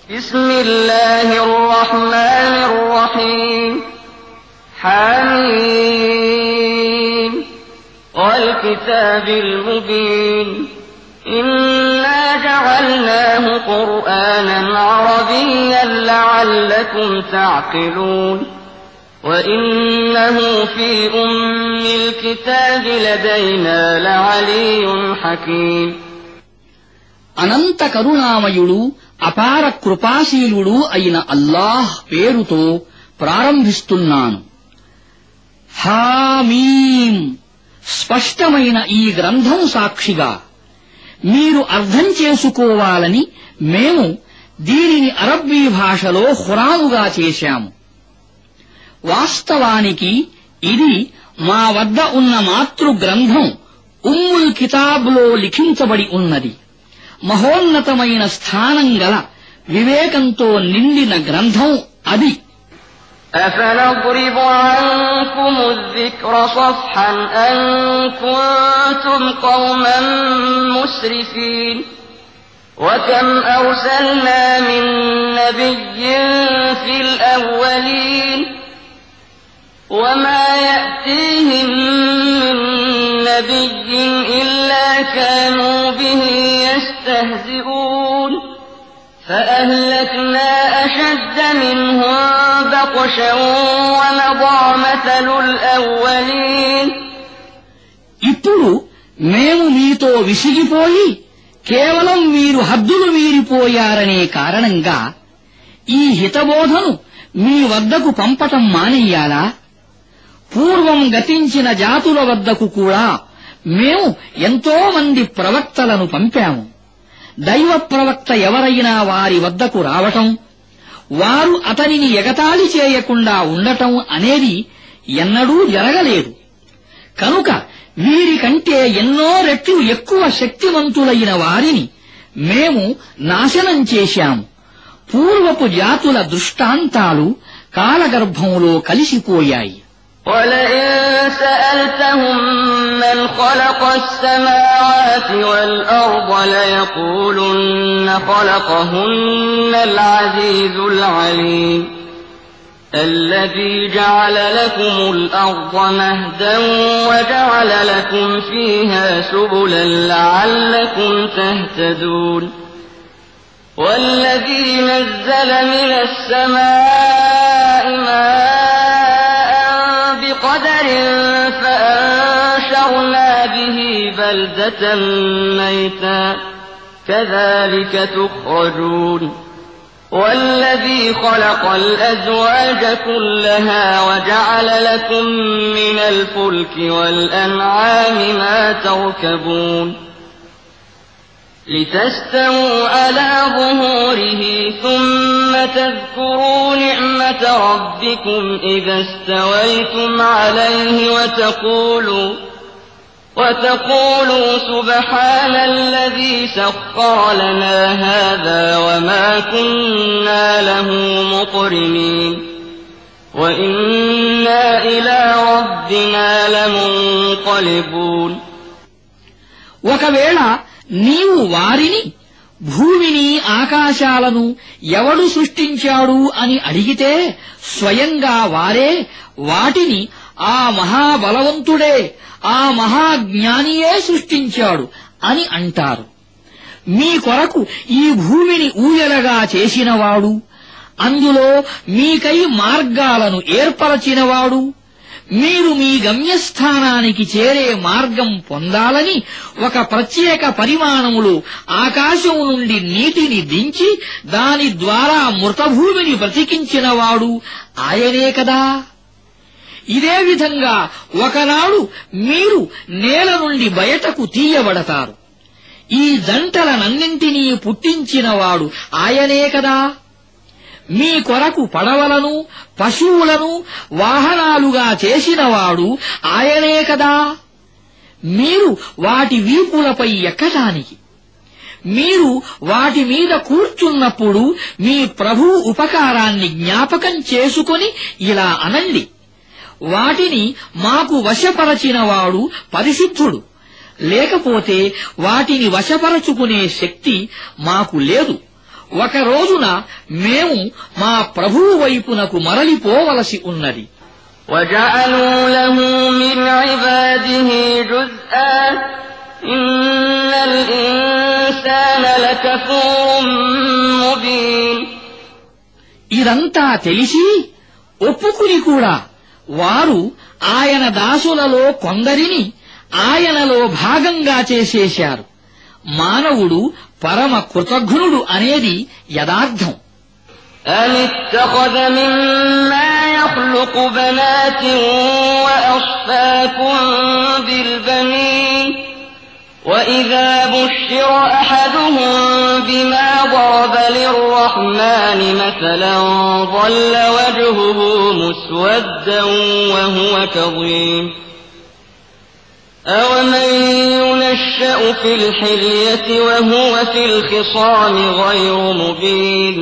بسم الله الرحمن الرحيم حميم والكتاب المبين إنا جعلناه قرآنا عربيا لعلكم تعقلون وإنه في أم الكتاب لدينا لعلي حكيم అనంత కరుణామయుడు అపార కృపాశీలుడు అయిన అల్లాహ్ పేరుతో ప్రారంభిస్తున్నాను. హామీం స్పష్టమైన ఈ గ్రంథం సాక్షిగా మీరు అర్థం చేసుకోవాలని మేము దీనిని అరబ్బీ భాషలో ఖురానుగా చేశాము. వాస్తవానికి ఇది మా వద్ద ఉన్న మాతృ గ్రంథం ఉమ్ముల్ కితాబ్లో లిఖించబడి ఉన్నది. మహోన్నతమైన స్థానం గల వివేకంతో నిండిన గ్రంథం అది. أفنضرب عنكم الذكر صفحا أن كنتم قوما مسرفين وكم أرسلنا من نبي في الأولين وما يأتيهم من نبي إلا كانوا به يستهزئون فأهلكنا أشد منهم بطشا ومضى مثل الأولين ఇప్పుడు మేము మీతో విసిగిపోయి కేవలం మీరు హద్దులు మీరిపోయారనే కారణంగా ఈ హితబోధను మీ వద్దకు పంపటం మానెయ్యాలా? పూర్వం గతించిన జాతుల వద్దకు కూడా మేము ఎంతో మంది ప్రవక్తలను పంపాము. దైవ ప్రవక్త ఎవరైనా వారి వద్దకు రావటం, వారు అతనిని ఎగతాళి చేయకుండా ఉండటం అనేది ఎన్నడూ జరగలేదు. కనుక వీరికంటే ఎన్నో రెట్లు ఎక్కువ శక్తివంతులైన వారిని మేము నాశనం చేశాము. పూర్వపు జాతుల దృష్టాంతాలు కాలగర్భంలో కలిసిపోయాయి. وَلَئِن سَأَلْتَهُم مَّنْ خَلَقَ السَّمَاوَاتِ وَالْأَرْضَ لَيَقُولُنَّ خَلَقَهُنَّ الْعَزِيزُ الْعَلِيمُ الَّذِي جَعَلَ لَكُمُ الْأَرْضَ مَهْدًا وَجَعَلَ لَكُمْ فِيهَا سُبُلًا لَّعَلَّكُمْ تَهْتَدُونَ وَالَّذِي نَزَّلَ مِنَ السَّمَاءِ مَاءً بِقَدَرٍ فَأَنشَرْنَا بِهِ بَلْدَةً مَّيْتًا كَذَلِكَ تُخْرَجُونَ وَالَّذِي خَلَقَ الْأَزْوَاجَ كُلَّهَا وَجَعَلَ لَكُم مِّنَ الْفُلْكِ وَالْأَنْعَامِ مَا تَرْكَبُونَ لِتَسْتَوُوا عَلَىٰ ظُهُورِهِ ثُمَّ تَذْكُرُوا نِعْمَةَ رَبِّكُمْ إِذَا اسْتَوَيْتُمْ عَلَيْهِ وتقولوا سبحان الذي سخر لنا هذا وما كنا له مقرنين وإنا إلى ربنا لمنقلبون ఒకవేళ నీవు వారిని భూమిని ఆకాశాలను ఎవడు సృష్టించాడు అని అడిగితే స్వయంగా వారే వాటిని ఆ మహాబలవంతుడే, ఆ మహాజ్ఞానియే సృష్టించాడు అని అంటారు. మీ కొరకు ఈ భూమిని ఊయలగా చేసినవాడు, అందులో మీకై మార్గాలను ఏర్పరచినవాడు, మీరు మీ గమ్యస్థానానికి చేరే మార్గం పొందాలని ఒక ప్రత్యేక పరిమాణములో ఆకాశం నుండి నీటిని దించి దాని ద్వారా మృతభూమిని బ్రతికించినవాడు ఆయనే కదా. ఇదే విధంగా ఒకనాడు మీరు నేల నుండి బయటకు తీయబడతారు. ఈ జంటలనన్నింటినీ పుట్టించినవాడు ఆయనే కదా. మీ కొరకు పడవలను, పశువులను వాహనాలుగా చేసినవాడు ఆయనే కదా. మీరు వాటి వీపులపై ఎక్కటానికి, మీరు వాటి మీద కూర్చున్నప్పుడు మీ ప్రభువు ఉపకారాన్ని జ్ఞాపకం చేసుకొని ఇలా అనండి: వాటిని మాకు వశపరచినవాడు పరిశుద్ధుడు, లేకపోతే వాటిని వశపరచుకునే శక్తి మాకు లేదు. ఒక రోజున మేము మా ప్రభువు వైపునకు మరలిపోవలసి ఉన్నది. وَجَعَلُوا لَهُ مِنْ عِبَادِهِ جُزْءًا إِنَّ الْإِنسَانَ لَكَفُورٌ مُبِينٌ. ఇదంతా తెలిసి ఒప్పుకుని కూడా వారు ఆయన దాసులలో కొందరిని ఆయనలో భాగంగా చేసేశారు. మానవుడు పరమ కృతజ్ఞుడు అనేది యదార్థం. أَمِ اتَّخَذَ مِمَّا يَخْلُقُ بَنَاتٍ وَأَصْفَاكُم بِالْبَنِينَ وَإِذَا بُشِّرَ أَحَدُهُم بِمَا ضَرَبَ لِلرَّحْمَنِ مَثَلًا ظَلَّ وَجْهُهُ مُسْوَدًّا وَهُوَ كَظِيمٌ أَوَمَن يُنَشَّأُ فِي الْحِلْيَةِ وَهُوَ فِي الْخِصَامِ غَيْرُ مُبِينٍ.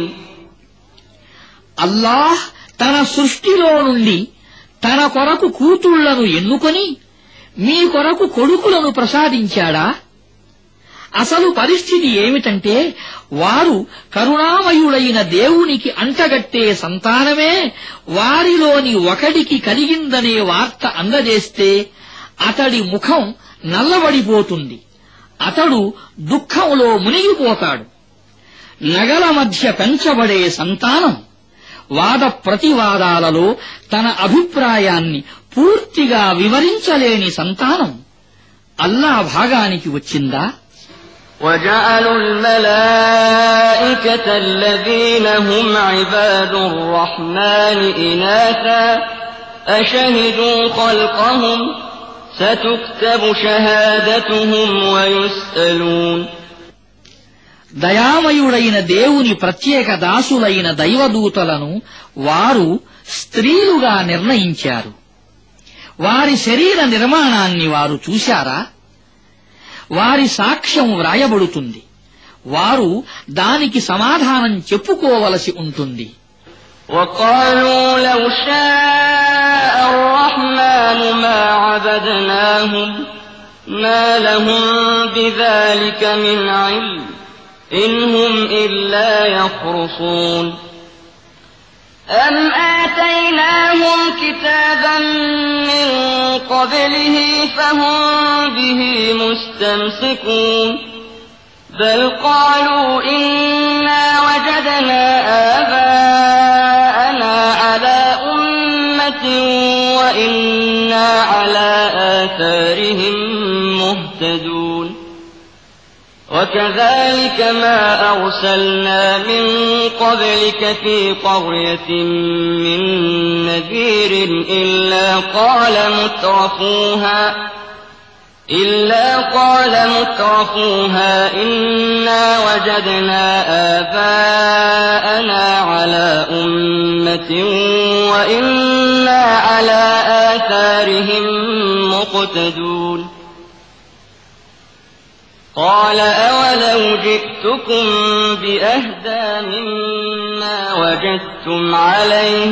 అల్లాహ్ తన సృష్టిలో నుండి తన కొరకు కూతుళ్లను ఎన్నుకొని మీ కొరకు కొడుకులను ప్రసాదించాడా? అసలు పరిస్థితి ఏమిటంటే వారు కరుణామయుడైన దేవునికి అంటగట్టే సంతానమే వారిలోని ఒకడికి కలిగిందనే వార్త అందజేస్తే అతడి ముఖం నల్లబడిపోతుంది. అతడు దుఃఖంలో మునిగిపోతాడు. నగల మధ్య పెంచబడే సంతానం వాద ప్రతివాదాలలో తన అభిప్రాయాన్ని పూర్తిగా వివరించలేని సంతానం అల్లా భాగానికి వచ్చిందా? وَجَعَلُوا الْمَلَائِكَةَ الَّذِينَ هُمْ عِبَادُ الرَّحْمَنِ إِنَاثًا أَشَهِدُوا خَلْقَهُمْ سَتُكْتَبُ شَهَادَتُهُمْ وَيُسْأَلُونَ. దయామయుడైన దేవుని ప్రత్యేక దాసులైన దైవదూతలను వారు స్త్రీలుగా నిర్ణయించారు. వారి శరీర నిర్మాణాన్ని వారు చూశారా? వారి సాక్ష్యం వ్రాయబడుతుంది. వారు దానికి సమాధానం చెప్పుకోవలసి ఉంటుంది. وَقَالُوا لَوْ شَاءَ الرَّحْمَنُ مَا عَبَدْنَاهُمْ مَا لَهُم بِذَلِكَ مِنْ عِلْمٍ إِنْ هُمْ إِلَّا يَخْرُصُونَ. أَمْ آتَيْنَاهُمْ كِتَابًا مِّن قَبْلِهِ فَهُم بِهِ مُسْتَمْسِكُونَ بَلْ قَالُوا إِنَّا وَجَدْنَا آبَاءَنَا عَلَىٰ أُمَّةٍ وَإِنَّا عَلَىٰ آثَارِهِم مُّهْتَدُونَ. وَكَذَلِكَ مَا أَرْسَلْنَا مِن قَبْلِكَ فِي قَرْيَةٍ مِّن نَّذِيرٍ إِلَّا قَالَ مُتْرَفُوهَا إِنَّا وَجَدْنَا آبَاءَنَا عَلَىٰ أُمَّةٍ وَإِنَّا عَلَىٰ آثَارِهِم مُّقْتَدُونَ. قَالَ أَوَلَوْ جِئْتُكُم بِأَهْدَىٰ مِمَّا وَجَدتُّمْ عَلَيْهِ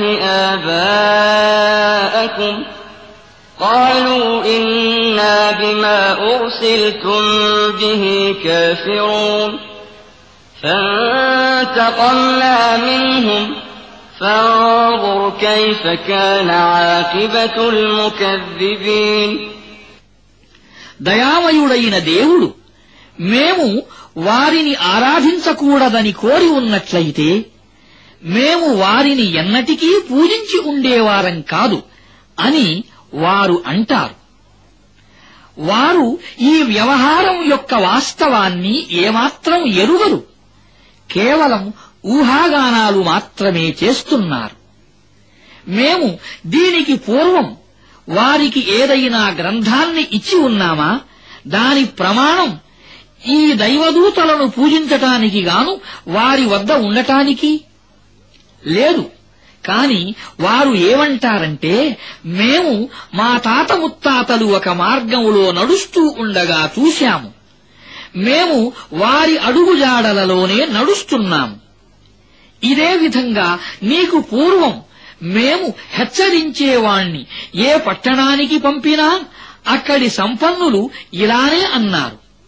آبَاءَكُمْ قَالُوا إِنَّا بِمَا أُرْسِلْتُم بِهِ كَافِرُونَ. فَانتَقَمْنَا مِنْهُمْ فَانظُرْ كَيْفَ كَانَ عَاقِبَةُ الْمُكَذِّبِينَ. దయామయుడైన దేవుడు మేము వారిని ఆరాధించకూడదని కోరి ఉన్నట్లయితే మేము వారిని ఎన్నటికీ పూజించి ఉండేవారం కాదు అని వారు అంటారు. వారు ఈ వ్యవహారం యొక్క వాస్తవాన్ని ఏమాత్రం ఎరుగరు. కేవలం ఊహాగానాలు మాత్రమే చేస్తున్నారు. మేము దీనికి పూర్వం వారికి ఏదైనా గ్రంథాన్ని ఇచ్చి ఉన్నామా? దాని ప్రమాణం ఈ దైవదూతలను పూజించటానికి గాను వారి వద్ద ఉండటానికి లేదు. కాని వారు ఏమంటారంటే, మేము మా తాత ముత్తాతలు ఒక మార్గంలో నడుస్తూ ఉండగా చూశాము. మేము వారి అడుగుజాడలలోనే నడుస్తున్నాము. ఇదే విధంగా నీకు పూర్వం మేము హెచ్చరించేవాణ్ణి ఏ పట్టణానికి పంపినా అక్కడి సంపన్నులు ఇలానే అన్నారు.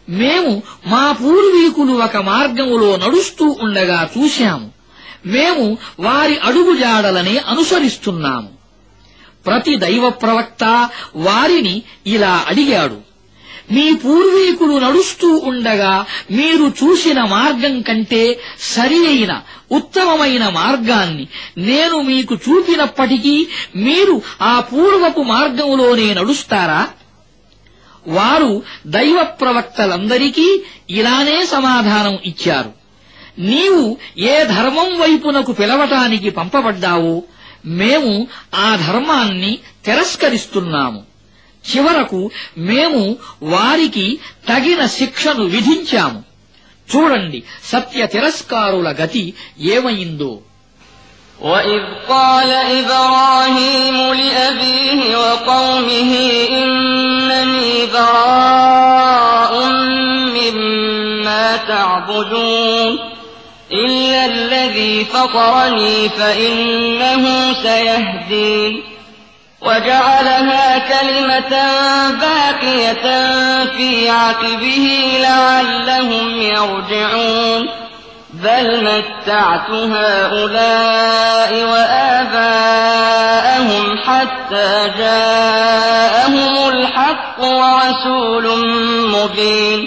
మేము మా పూర్వీకులు ఒక మార్గములో నడుస్తూ ఉండగా చూశాము. మేము వారి అడుగుజాడలని అనుసరిస్తున్నాము. ప్రతి దైవ ప్రవక్త వారిని ఇలా అడిగాడు: మీ పూర్వీకులు నడుస్తూ ఉండగా మీరు చూసిన మార్గం కంటే సరి అయిన ఉత్తమమైన మార్గాన్ని నేను మీకు చూపినప్పటికీ మీరు ఆ పూర్వపు మార్గంలోనే నడుస్తారా? వారు దైవ ప్రవక్తలందరికీ ఇలానే సమాధానం ఇచ్చారు: నీవు ఏ ధర్మం వైపునకు పిలవటానికి పంపబడ్డావో మేము ఆ ధర్మాన్ని తిరస్కరిస్తున్నాము. చివరకు మేము వారికి తగిన శిక్షను విధించాము. చూడండి సత్య తిరస్కారుల గతి ఏమైందో. وَإِذْ قَالَ إِبْرَاهِيمُ لِأَبِيهِ وَقَوْمِهِ إِنَّنِي بَرَاءٌ مِّمَّا تَعْبُدُونَ إِلَّا الَّذِي فَطَرَنِي فَإِنَّهُ سَيَهْدِينِ وَجَعَلَهَا كَلِمَةً بَاقِيَةً فِي عَقِبِهِ لَعَلَّهُمْ يَرْجِعُونَ بَلْ مَتَّعْتُ هَٰؤُلَاءِ وَآبَاءَهُمْ حَتَّىٰ جَاءَهُمُ الْحَقُّ وَرَسُولٌ مُّبِينٌ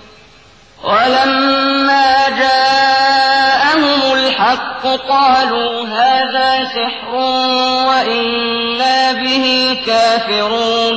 وَلَمَّا جَاءَهُمُ الْحَقُّ قَالُوا هَٰذَا سِحْرٌ وَإِنَّا بِهِ كَافِرُونَ.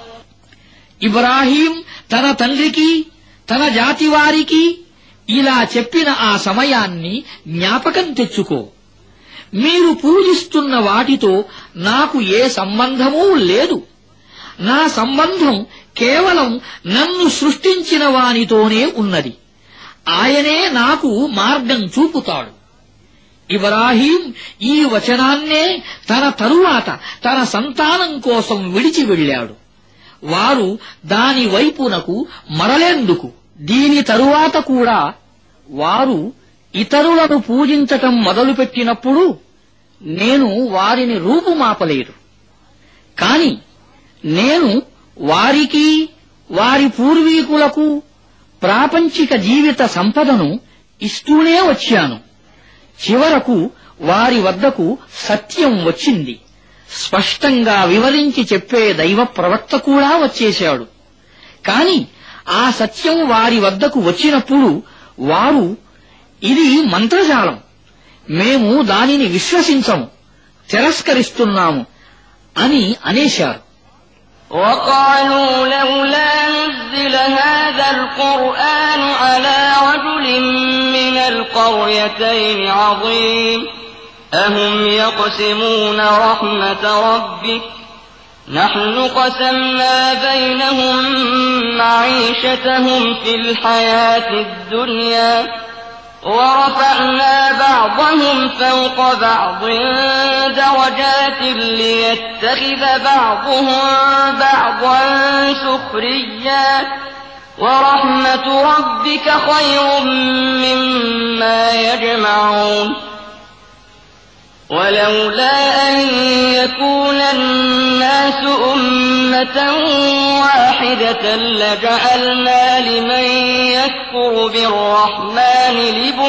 ఇబ్రాహీం తన తండ్రికి తన జాతివారికి ఇలా చెప్పిన ఆ సమయాన్ని జ్ఞాపకం తెచ్చుకో. మీరు పూజిస్తున్న వాటితో నాకు ఏ సంబంధమూ లేదు. నా సంబంధం కేవలం నన్ను సృష్టించిన వానితోనే ఉన్నది. ఆయనే నాకు మార్గం చూపుతాడు. ఇబ్రాహీం ఈ వచనాన్నే తన తరువాత తన సంతానం కోసం విడిచి వెళ్ళాడు. వారు దాని వైపునకు మరలేందుకు. దీని తరువాత కూడా వారు ఇతరులను పూజించటం మొదలుపెట్టినప్పుడు నేను వారిని రూపుమాపలేదు. కాని నేను వారికి వారి పూర్వీకులకు ప్రాపంచిక జీవిత సంపదను ఇస్తూనే వచ్చాను. చివరకు వారి వద్దకు సత్యం వచ్చింది. స్పష్టంగా వివరించి చెప్పే దైవ ప్రవక్త కూడా వచ్చేశాడు. కాని ఆ సత్యం వారి వద్దకు వచ్చినప్పుడు వారు ఇది మంత్రజాలం, మేము దానిని విశ్వసించము, తిరస్కరిస్తున్నాము అని అనేశారు. وَقَالُوا لَوْلَا نُزِّلَ هَٰذَا الْقُرْآنُ عَلَىٰ رَجُلٍ مِّنَ الْقَرْيَتَيْنِ عَظِيمٍ أَهُمْ يَقْسِمُونَ رَحْمَةَ رَبِّكَ نَحْنُ قَسَمْنَا بَيْنَهُم مَّعِيشَتَهُمْ فِي الْحَيَاةِ الدُّنْيَا وَرَفَعْنَا بَعْضَهُمْ فَوْقَ بَعْضٍ دَرَجَاتٍ لِّيَتَّخِذَ بَعْضُهُم بَعْضًا سُخْرِيًّا وَرَحْمَةُ رَبِّكَ خَيْرٌ مِّمَّا يَجْمَعُونَ وَلَوْلَا أَن يَكُونَ النَّاسُ أُمَّةً وَاحِدَةً لَّجَعَلْنَا لِمَن يَكْفُرُ بِالرَّحْمَٰنِ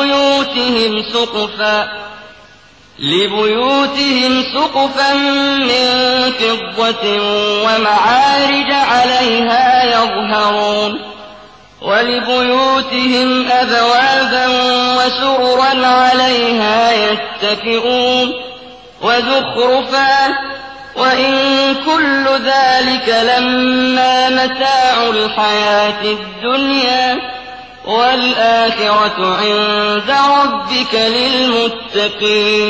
لِبُيُوتِهِمْ سُقُفًا مِّن فِضَّةٍ وَمَعَارِجَ عَلَيْهَا يَظْهَرُونَ وَلِبُيُوتِهِمْ أَبْوَابًا وَسُرُرًا عَلَيْهَا يَتَّكِئُونَ وَزُخْرُفًا وَإِن كُلُّ ذَلِكَ لَمَّا مَتَاعُ الْحَيَاةِ الدُّنْيَا وَالْآخِرَةُ عِندَ رَبِّكَ لِلْمُتَّقِينَ.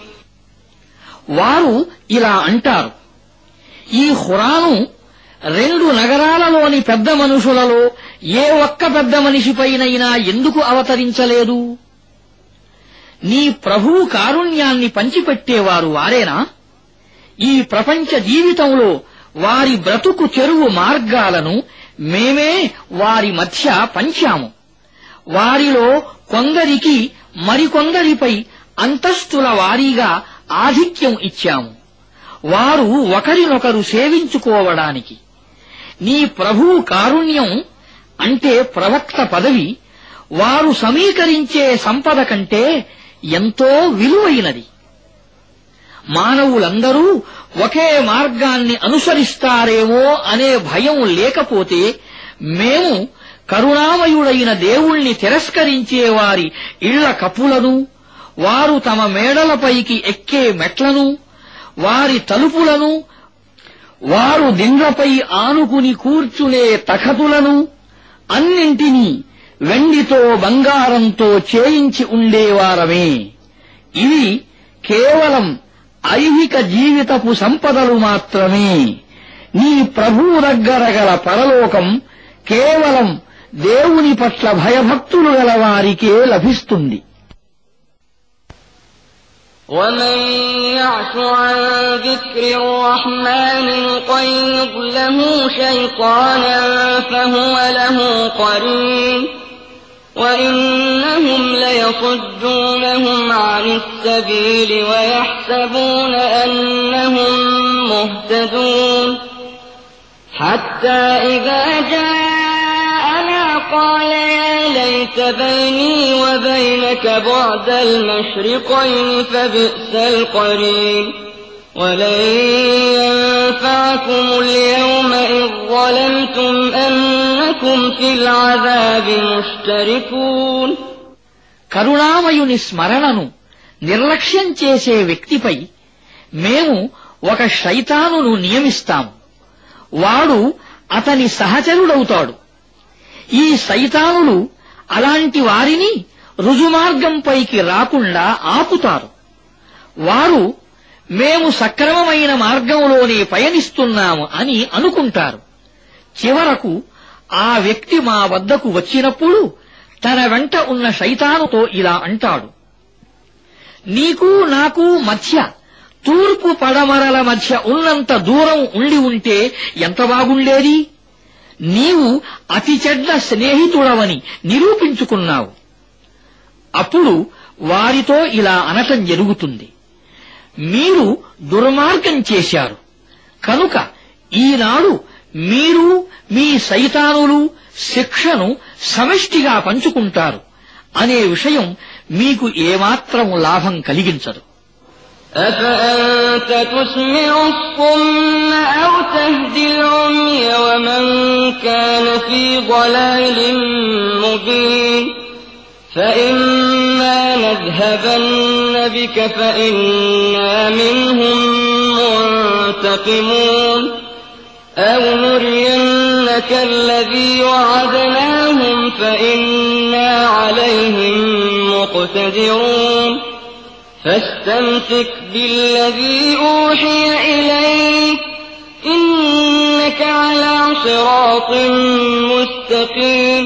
వారు ఇలా అంటారు: ఈ ఖురాను 2 నగరాలలోని పెద్ద మనుషులలో ఏ ఒక్క పెద్ద మనిషిపైనైనా ఎందుకు అవతరించలేదు? నీ ప్రభువు కారుణ్యాన్ని పంచిపెట్టేవారు వారేనా? ఈ ప్రపంచ జీవితంలో వారి బ్రతుకు చెరువు మార్గాలను మేమే వారి మధ్య పంచాము. వారిలో కొందరికి మరికొందరిపై అంతస్తుల వారీగా ఆధిక్యం ఇచ్చాము, వారు ఒకరినొకరు సేవించుకోవడానికి. నీ ప్రభువు కారుణ్యం అంటే ప్రవక్త పదవి వారు సమీకరించే సంపద కంటే ఎంతో విలువైనది. మానవులందరూ ఒకే మార్గాన్ని అనుసరిస్తారేమో అనే భయం లేకపోతే మేము కరుణామయుడైన దేవుణ్ణి తిరస్కరించే వారి ఇళ్ల కప్పులను, వారు తమ మేడలపైకి ఎక్కే మెట్లను, వారి తలుపులను, వారు దిండ్లపై ఆనుకుని కూర్చునే తఖతులను అన్నింటినీ వెండితో బంగారంతో చేయించి ఉండేవారమే. ఇవి కేవలం ఐహిక జీవితపు సంపదలు మాత్రమే. నీ ప్రభువు దగ్గర గల పరలోకం కేవలం దేవుని పట్ల భయభక్తులు గల వారికే లభిస్తుంది. ومن يعش عن ذكر الرحمن نقيض له شيطانا فهو له قرين وإنهم ليصدونهم عن السبيل ويحسبون أنهم مهتدون حتى إذا جاءنا قال يا ليت بيني وبينك بعد المشرقين فبئس القرين ولن ينفعكم اليوم إذ ظلمتم أنكم في العذاب مشتركون. కరుణామయుని స్మరణను నిర్లక్ష్యం చేసే వ్యక్తిపై మేము ఒక శైతానును నియమిస్తాము. వాడు అతని సహచరుడవుతాడు. ఈ శైతానులు అలాంటి వారిని రుజుమార్గంపైకి రాకుండా ఆపుతారు. వారు మేము సక్రమమైన మార్గంలోనే పయనిస్తున్నాము అని అనుకుంటారు. చివరకు ఆ వ్యక్తి మా వద్దకు వచ్చినప్పుడు తన వెంట ఉన్న శైతానుతో ఇలా అంటాడు: నీకు నాకు మధ్య తూర్పు పడమరల మధ్య ఉన్నంత దూరం ఉండి ఉంటే ఎంత బాగుండేది. నీవు అతి చెడ్డ స్నేహితుడవని నిరూపించుకున్నావు. అప్పుడు వారితో ఇలా అనటం జరుగుతుంది: మీరు దుర్మార్గం చేశారు కనుక ఈనాడు మీరు మీ శైతానులు శిక్షను సమష్టిగా పంచుకుంటారు అనే విషయం మీకు ఏమాత్రం లాభం కలిగించదు. أفأنت تسمع الصم أو تهدي العمي ومن كان في ضلال مبين فإما نذهبن بك فإنا منهم منتقمون أو نرينك الذي وعدناهم فإنا عليهم مقتدرون فاستمسك بالذي أوحي إليك إنك على صراط مستقيم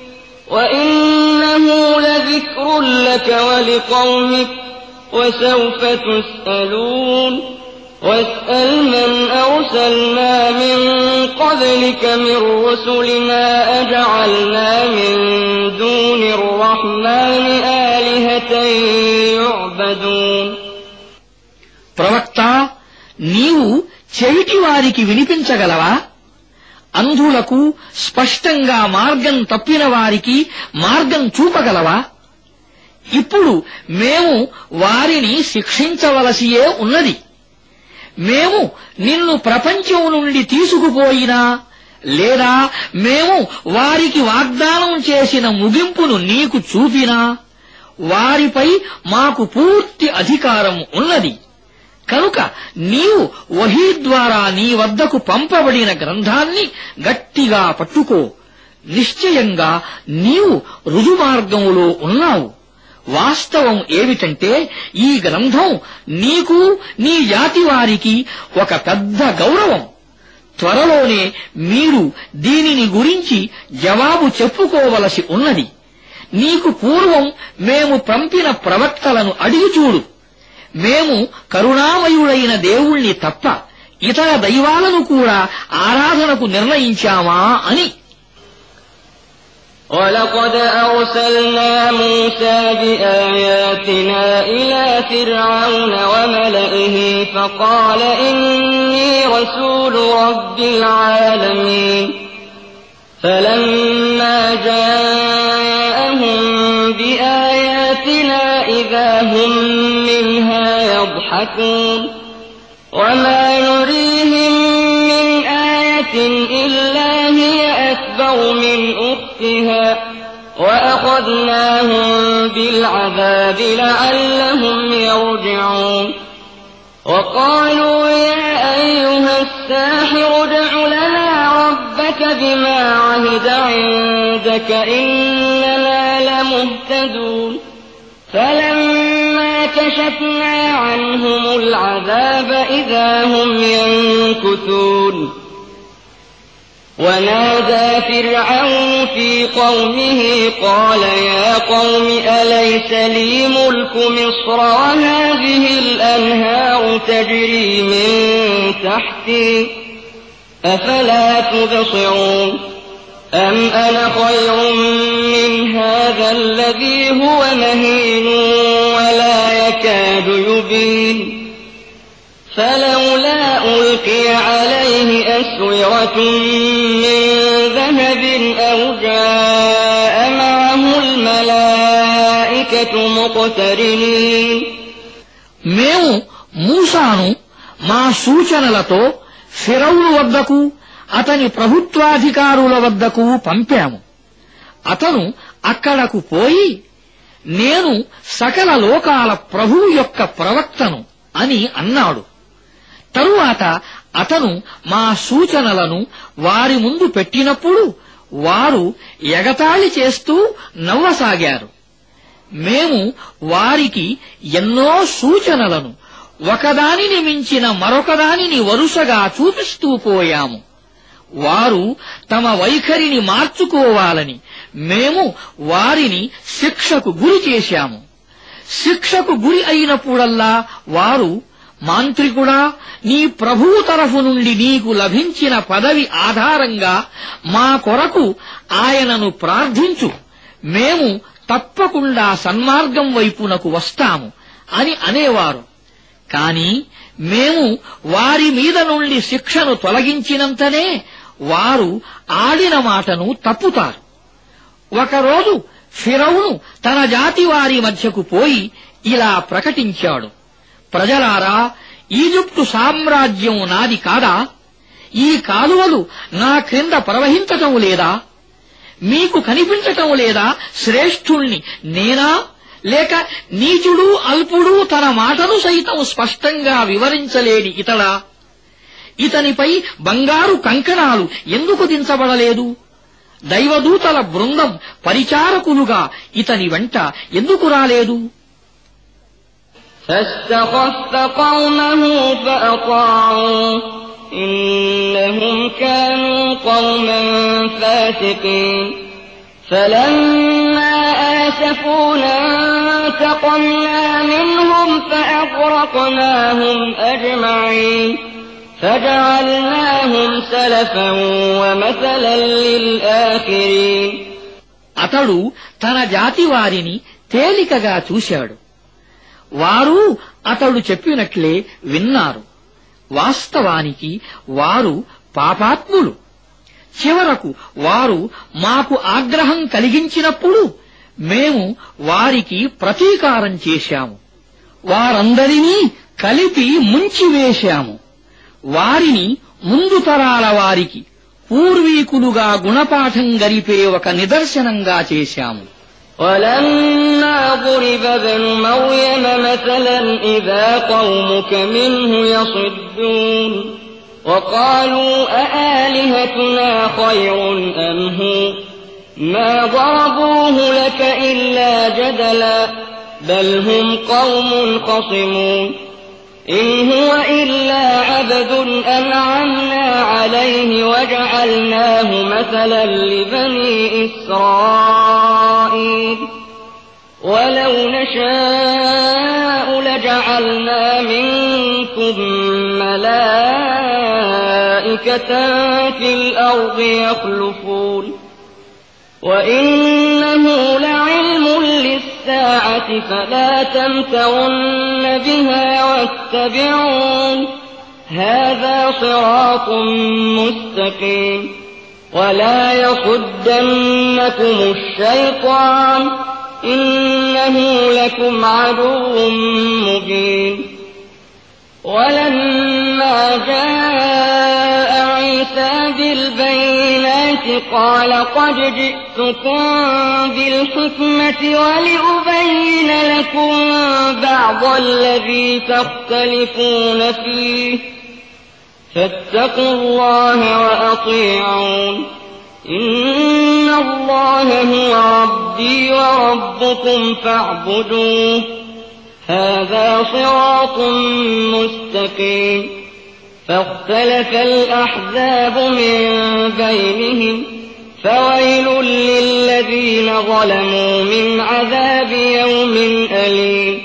وإنه لذكر لك ولقومك وسوف تسألون واسأل من أرسلنا من قبلك من رسلنا أجعلنا من دون الرحمن آلهة يعبدون. ప్రవక్త, నీవు చెవిటి వారికి వినిపించగలవా? అంధులకు స్పష్టంగా మార్గం తప్పిన వారికి మార్గం చూపగలవా? ఇప్పుడు మేము వారిని శిక్షించవలసియే ఉన్నది. మేము నిన్ను ప్రపంచం నుండి తీసుకుపోయినా లేదా మేము వారికి వాగ్దానం చేసిన ముగింపును నీకు చూపినా వారిపై మాకు పూర్తి అధికారం ఉన్నది. కనుక నీవు వహీ ద్వారా నీ వద్దకు పంపబడిన గ్రంథాన్ని గట్టిగా పట్టుకో. నిశ్చయంగా నీవు రుజుమార్గములో ఉన్నావు. వాస్తవం ఏమిటంటే ఈ గ్రంథం నీకు నీ జాతి వారికి ఒక పెద్ద గౌరవం. త్వరలోనే మీరు దీనిని గురించి జవాబు చెప్పుకోవలసి ఉన్నది. నీకు పూర్వం మేము పంపిన ప్రవక్తలను అడిగి చూడు. మేము కరుణామయుడైన దేవుణ్ణి తప్ప ఇతర దైవాలను కూడా ఆరాధనకు నిర్ణయించామా అని. وَلَقَدْ أَرْسَلْنَا مُوسَى بِآيَاتِنَا إِلَى فِرْعَوْنَ وَمَلَئِهِ فَقَالَ إِنِّي رَسُولُ رَبِّ الْعَالَمِينَ فلما جاءهم بآياتنا إذا هم منها يضحكون وما نريهم من آية إلا هي أكبر من أختها وأخذناهم بالعذاب لعلهم يرجعون وقالوا يا أيها الساحر ادع لنا ربك بما عهد عندك إننا لمهتدون فلما كشفنا عنهم العذاب إذا هم ينكثون ونادى فرعون في قومه قال يا قوم أليس لي ملك مصر وهذه الأنهار تجري من تحتي أفلا تبصرون أم أنا خير من هذا الذي هو مهين ولا يكاد يبين فلولا ألقي عليه أسورة من ذهب أو جاء معه الملائكة مقترنين మేము మూసాను మా సూచనలతో ఫిరౌను వద్దకు అతని ప్రభుత్వాధికారుల వద్దకు పంపాము. అతను అక్కడకు పోయి నేను సకల లోకాల ప్రభువు యొక్క ప్రవక్తను అని అన్నాడు. తరువాత అతను మా సూచనలను వారి ముందు పెట్టినప్పుడు వారు ఎగతాళి చేస్తూ నవ్వసాగారు. మేము వారికి ఎన్నో సూచనలను ఒకదానిని మించిన మరొకదానిని వరుసగా చూపిస్తూ పోయాము. వారు తమ వైఖరిని మార్చుకోవాలని మేము వారిని శిక్షకు గురి చేశాము. శిక్షకు గురి అయినప్పుడల్లా వారు మాంత్రికుడా, నీ ప్రభువు తరఫు నుండి నీకు లభించిన పదవి ఆధారంగా మా కొరకు ఆయనను ప్రార్థించు, మేము తప్పకుండా సన్మార్గం వైపునకు వస్తాము అని అనేవారు. కాని మేము వారి మీద నుండి శిక్షను తొలగించినంతనే వారు ఆడిన మాటను తప్పుతారు. ఒకరోజు ఫిరౌను తన జాతి వారి మధ్యకు పోయి ఇలా ప్రకటించాడు, ప్రజలారా, ఈజిప్టు సామ్రాజ్యం నాది కాదా? ఈ కాలువలు నా క్రింద ప్రవహించటం లేదా? మీకు కనిపించటం లేదా శ్రేష్ఠుణ్ణి నేనా, లేక నీచుడు అల్పుడు తన మాటను సైతం స్పష్టంగా వివరించలేని ఇతడా? ఇతనిపై బంగారు కంకణాలు ఎందుకు దించబడలేదు? దైవదూతల బృందం పరిచారకులుగా ఇతని వెంట ఎందుకు రాలేదు? فاستخف قومه فأطاعوه إنهم كانوا قوما فاسقين فلما آسفونا انتقمنا منهم فأغرقناهم أجمعين فجعلناهم سلفا ومثلا للآخرين అతడు తన జాతి వారిని తేలికగా చూశాడు. వారు అతడు చెప్పినట్లే విన్నారు. వాస్తవానికి వారు పాపాత్ములు. చివరకు వారు మాకు ఆగ్రహం కలిగించినప్పుడు మేము వారికి ప్రతీకారం చేశాము. వారందరినీ కలిపి ముంచివేశాము. వారిని ముందు తరాల వారికి పూర్వీకులుగా గుణపాఠం గరిపే ఒక నిదర్శనంగా చేశాము. ولما ضرب ابن مريم مثلا إذا قومك منه يصدون وقالوا أآلهتنا خير أم هو ما ضربوه لك إلا جدلا بل هم قوم خصمون إن هو إلا عبد أنعمنا عليه وجعلناه مثلا لبني إسرائيل ولو نشاء لجعلنا منكم ملائكة في الأرض يخلفون وإنه لعلم للساعة فلا تمترن بها واتبعون هذا صراط مستقيم ولا يصدنكم الشيطان إنه لكم عدو مبين ولما جاء عيسى بالبينات قال قد جئتكم بالحكمة ولأبين لكم بعض الذي تختلفون فيه فاتقوا الله وأطيعون إن الله هو ربي وربكم فاعبدوه هذا صراط مستقيم فاختلف الأحزاب من بينهم فويل للذين ظلموا من عذاب يوم أليم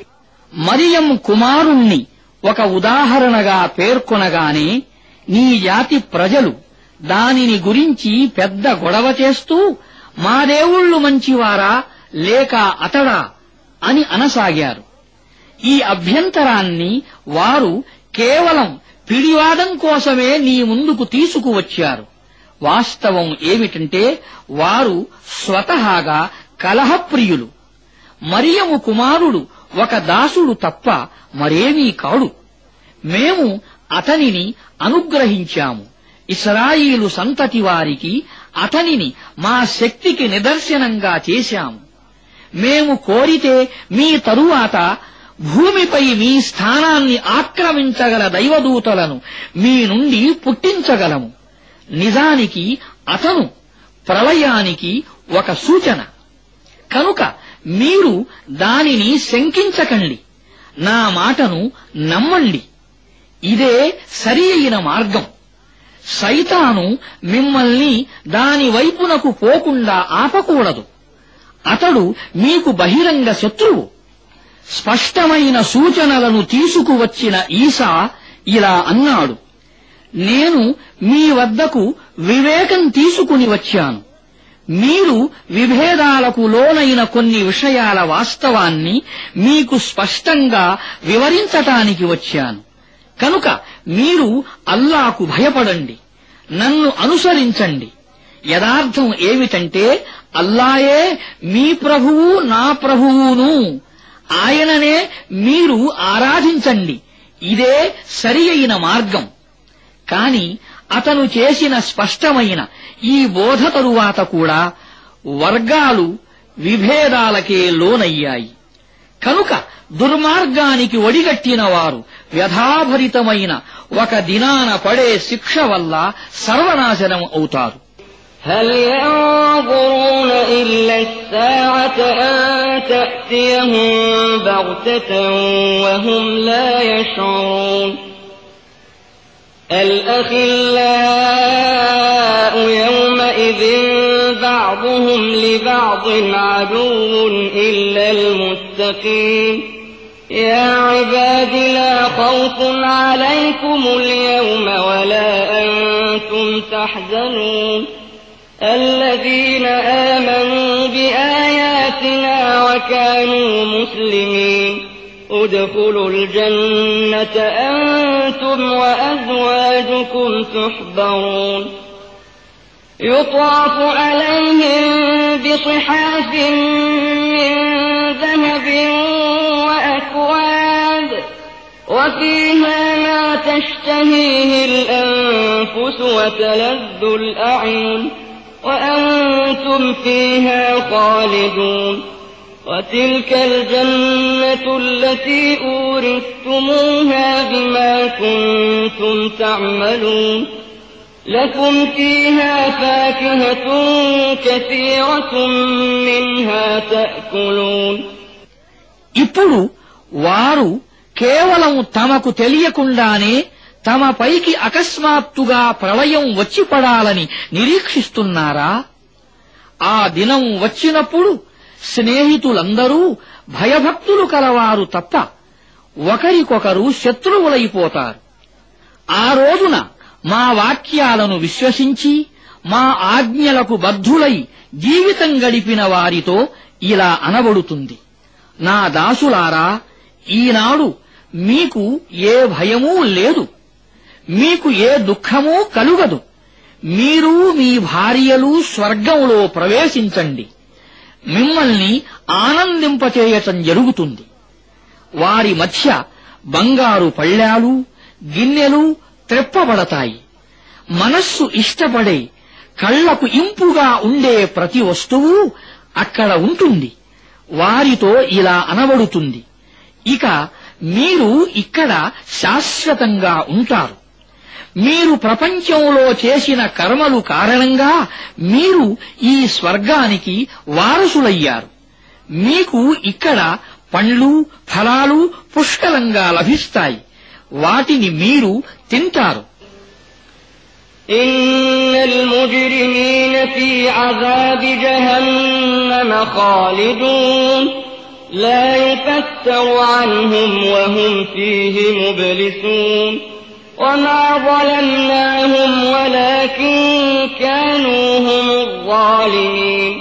మరియం కుమారుణ్ణి ఒక ఉదాహరణగా పేర్కొనగానే నీ జాతి ప్రజలు దానిని గురించి పెద్ద గొడవ చేస్తూ మా దేవుళ్ళు మంచివారా లేక అతడా అని అనసాగారు. ఈ అభ్యంతరాన్ని వారు కేవలం పిడివాదం కోసమే నీ ముందుకు తీసుకువచ్చారు. వాస్తవం ఏమిటంటే వారు స్వతహాగా కలహప్రియులు. మరియము కుమారుడు ఒక దాసుడు తప్ప మరేమీ కాడు. మేము అతనిని అనుగ్రహించాము. ఇశ్రాయేలు సంతతి వారికి అతనిని మా శక్తికి నిదర్శనంగా చేశాము. మేము కోరితే మీ తరువాత భూమిపై మీ స్థానాన్ని ఆక్రమించగల దైవదూతలను మీ నుండి పుట్టించగలము. నిజానికి అతను ప్రళయానికి ఒక సూచన. కనుక మీరు దానిని శంకించకండి. నా మాటను నమ్మండి. ఇదే సరి అయిన మార్గం. సైతాను మిమ్మల్ని దాని వైపునకు పోకుండా ఆపకూడదు. అతడు మీకు బహిరంగ శత్రువు. స్పష్టమైన సూచనలను తీసుకువచ్చిన ఈసా ఇలా అన్నాడు, నేను మీ వద్దకు వివేకం తీసుకుని వచ్చాను. మీరు విభేదాలకు లోనైన కొన్ని విషయాల వాస్తవాన్ని మీకు స్పష్టంగా వివరించటానికి వచ్చాను. కనుక మీరు అల్లాకు భయపడండి, నన్ను అనుసరించండి. యథార్థం ఏమిటంటే అల్లాయే మీ ప్రభువు నా ప్రభువును. ఆయననే మీరు ఆరాధించండి. ఇదే సరి అయిన మార్గం. కాని అతను చేసిన స్పష్టమైన ఈ బోధ తరువాత కూడా వర్గాలు విభేదాలకే లోనయ్యాయి. కనుక దుర్మార్గానికి ఒడిగట్టిన వారు వ్యధాభరితమైన ఒక దినాన పడే శిక్ష వల్ల సర్వనాశనం అవుతారు. هل ينظرون إلا الساعة أن تأتيهم بغتة وهم لا يشعرون الأخلاء يومئذ بعضهم لبعض عدو إلا المتقين يا عباد لا خوف عليكم اليوم ولا أنتم تحزنون الذين آمنوا بآياتنا وكانوا مسلمين ادخلوا الجنة أنتم وأزواجكم تحبرون يطاف عليهم بصحاف من ذهب وأكواب وفيها ما تشتهيه الأنفس وتلذ الأعين وأنتم فيها خالدون وتلك الجنة التي أورثتموها بما كنتم تعملون لكم فيها فاكهة كثيرة منها تأكلون ఇప్పుడు వారు కేవలం తమకు తెలియకుండానే తమ పైకి అకస్మాత్తుగా ప్రళయం వచ్చి పడాలని నిరీక్షిస్తున్నారా? ఆ దినం వచ్చినప్పుడు స్నేహితులందరూ భయభక్తులు కలవారు తప్ప ఒకరికొకరు శత్రువులైపోతారు. ఆ రోజున మా వాక్యాలను విశ్వసించి మా ఆజ్ఞలకు బద్ధులై జీవితం గడిపిన వారితో ఇలా అనబడుతుంది, నా దాసులారా, ఈనాడు మీకు ఏ భయమూ లేదు, మీకు ఏ దుఃఖమూ కలుగదు. మీరు మీ భార్యలు స్వర్గంలో ప్రవేశించండి, మిమ్మల్ని ఆనందింపచేయటం జరుగుతుంది. వారి మధ్య బంగారు పళ్ళాలు, గిన్నెలు త్రెప్పబడతాయి. మనస్సు ఇష్టపడే, కళ్లకు ఇంపుగా ఉండే ప్రతి వస్తువు అక్కడ ఉంటుంది. వారితో ఇలా అనబడుతుంది, ఇక మీరు ఇక్కడ శాశ్వతంగా ఉంటారు. మీరు ప్రపంచంలో చేసిన కర్మలు కారణంగా మీరు ఈ స్వర్గానికి వారసులయ్యారు. మీకు ఇక్కడ పండ్లు, ఫలాలు పుష్కలంగా లభిస్తాయి. వాటిని మీరు తింటారు. إن المجرمين في عذاب جهنم خالدون لا يفتر عنهم وهم فيه مبلسون وما ظلمناهم ولكن كانوا هم الظالمين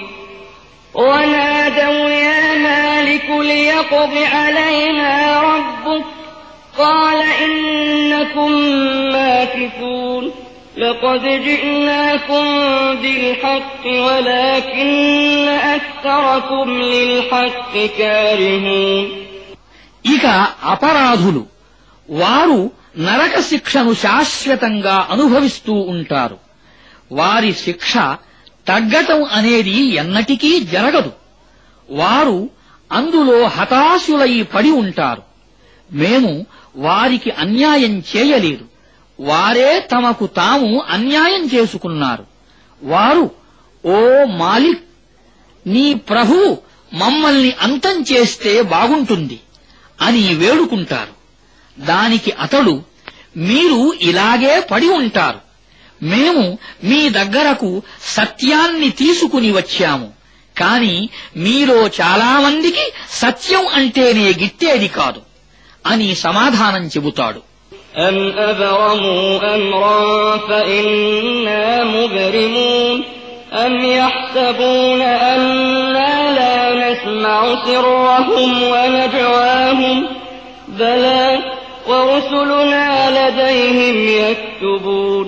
ونادوا يا مالك ليقض علينا ربك قال إنكم ماكثون لقد جئناكم بالحق ولكن أكثركم للحق كارهون ఇక అపరాధులు వారు నరక శిక్షను శాశ్వతంగా అనుభవిస్తూ ఉంటారు. వారి శిక్ష తగ్గటం అనేది ఎన్నటికీ జరగదు. వారు అందులో హతాశులై పడి ఉంటారు. మేము వారికి అన్యాయం చేయలేదు, వారే తమకు తాము అన్యాయం చేసుకున్నారు. వారు, ఓ మాలిక్, నీ ప్రభువు మమ్మల్ని అంతం చేస్తే బాగుంటుంది అని వేడుకుంటారు. దానికి అతడు, మీరు ఇలాగే పడి ఉంటారు. మేము మీ దగ్గరకు సత్యాన్ని తీసుకుని వచ్చాము, కాని మీలో చాలామందికి సత్యం అంటేనే గిట్టేది కాదు అని సమాధానం చెబుతాడు. أم أبرموا أمرا فإنا مبرمون أم يحسبون أنا لا نسمع سرهم ونجواهم بلى ورسلنا لديهم يكتبون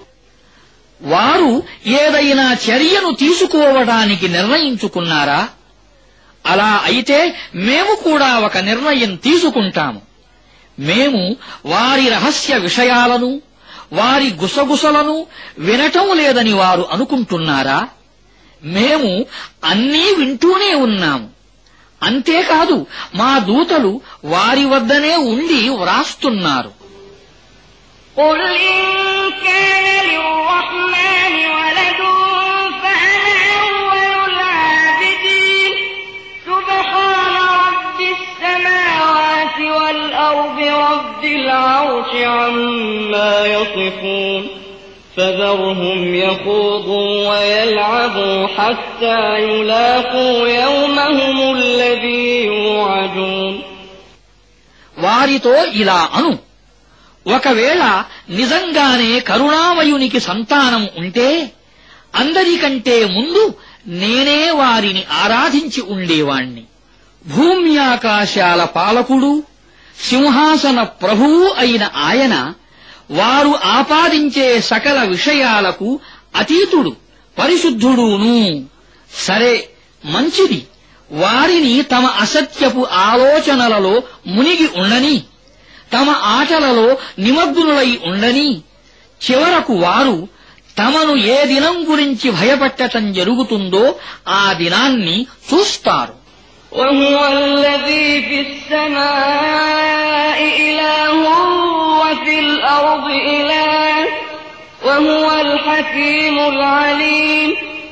వారు ఏదైనా చర్యను తీసుకోవడానికి నిర్ణయించుకున్నారా? అలా అయితే మేము కూడా ఒక నిర్ణయం తీసుకుంటాము. మేము వారి రహస్య విషయాలను, వారి గుసగుసలను వినటం లేదని వారు అనుకుంటున్నారా? మేము అన్నీ వింటూనే ఉన్నాము. అంతేకాదు, మా దూతలు వారి వద్దనే ఉండి వ్రాస్తున్నారు. قل إن كان للرحمن ولد فأنا أول العابدين سبحان رب السماوات والأرض رب العرش عما يصفون فذرهم يخوضوا ويلعبوا حتى يلاقوا يومهم الذي يوعدون వారితో ఇలా అను, ఒకవేళ నిజంగానే కరుణామయునికి సంతానం ఉంటే అందరికంటే ముందు నేనే వారిని ఆరాధించి ఉండేవాణ్ణి. భూమ్యాకాశాల పాలకుడు, సింహాసన ప్రభువు అయిన ఆయన వారు ఆపాదించే సకల విషయాలకు అతీతుడు, పరిశుద్ధుడును. సరే, మంచిది, వారిని తమ అసత్యపు ఆలోచనలలో మునిగి ఉండని, తమ ఆటలలో నిమగ్నులై ఉండని. చివరకు వారు తమను ఏ దినం గురించి భయపెట్టటం జరుగుతుందో ఆ దినాన్ని చూస్తారు. وهو الذي في السماء إله وفي الأرض إله وهو الحكيم العليم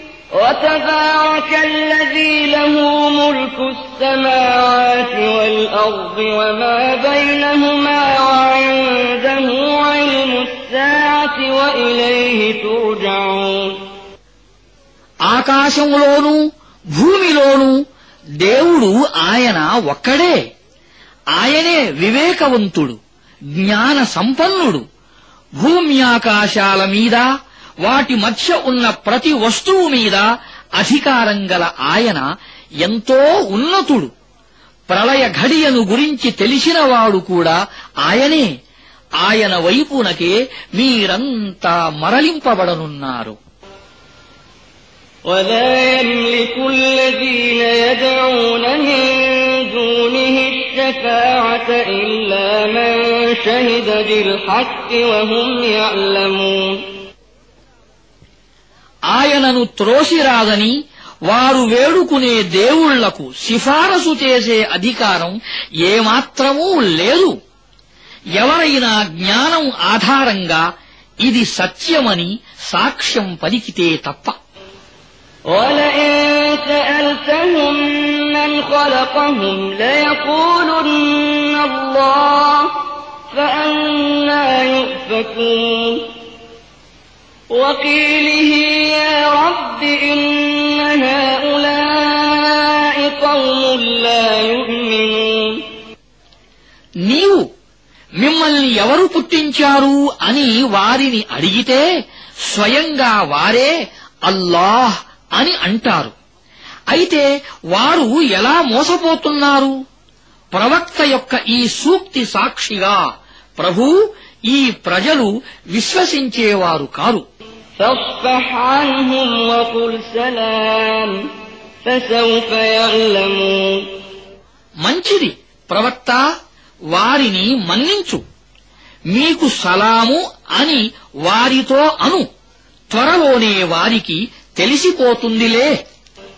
وتبارك الذي له ملك السماوات والأرض وما بينهما وعنده علم الساعة وإليه ترجعون ఆకాశంలోనూ భూమిలోనూ దేవుడు ఆయన ఒక్కడే. ఆయనే వివేకవంతుడు, జ్ఞాన సంపన్నుడు. భూమ్యాకాశాల మీద, వాటి మధ్య ఉన్న ప్రతి వస్తువు మీద అధికారం గల ఆయన ఎంతో ఉన్నతుడు. ప్రళయ ఘడియను గురించి తెలిసినవాడు కూడా ఆయనే. ఆయన వైపునకే మీరంతా మరలింపబడనున్నారు. ولا يملك الذين يدعون من دونه الشفاعة إلا من شهد بالحق وهم يعلمون. ఆయనను త్రోసిరాదని వారు వేడుకునే దేవుళ్లకు సిఫారసు చేసే అధికారం ఏమాత్రమూ లేదు. ఎవరైనా జ్ఞానం ఆధారంగా ఇది సత్యమని సాక్ష్యం పలికితే తప్ప. وَلَئِن سَأَلْتَهُم مَّنْ خَلَقَهُمْ لَيَقُولُنَّ اللَّهُ فَأَنَّىٰ يُؤْفَكُونَ. وَقِيلِهِ يَا رَبِّ إِنَّ هَٰؤُلَاءِ قَوْمٌ لَّا يُؤْمِنُونَ. నీవు మిమ్మల్ని ఎవరు పుట్టించారు అని వారిని అడిగితే స్వయంగా వారే అల్లాహ్ అని అంటారు. అయితే వారు ఎలా మోసపోతున్నారు? ప్రవక్త యొక్క ఈ సూక్తి సాక్షిగా ప్రభూ, ఈ ప్రజలు విశ్వసించేవారు కారు. فاصفح عنهم وقل سلام فسوف يعلمون. మంచిది ప్రవక్త, వారిని మన్నించు. మీకు సలాము అని వారితో అను. త్వరలోనే వారికి తెలిసిపోతుందిలే.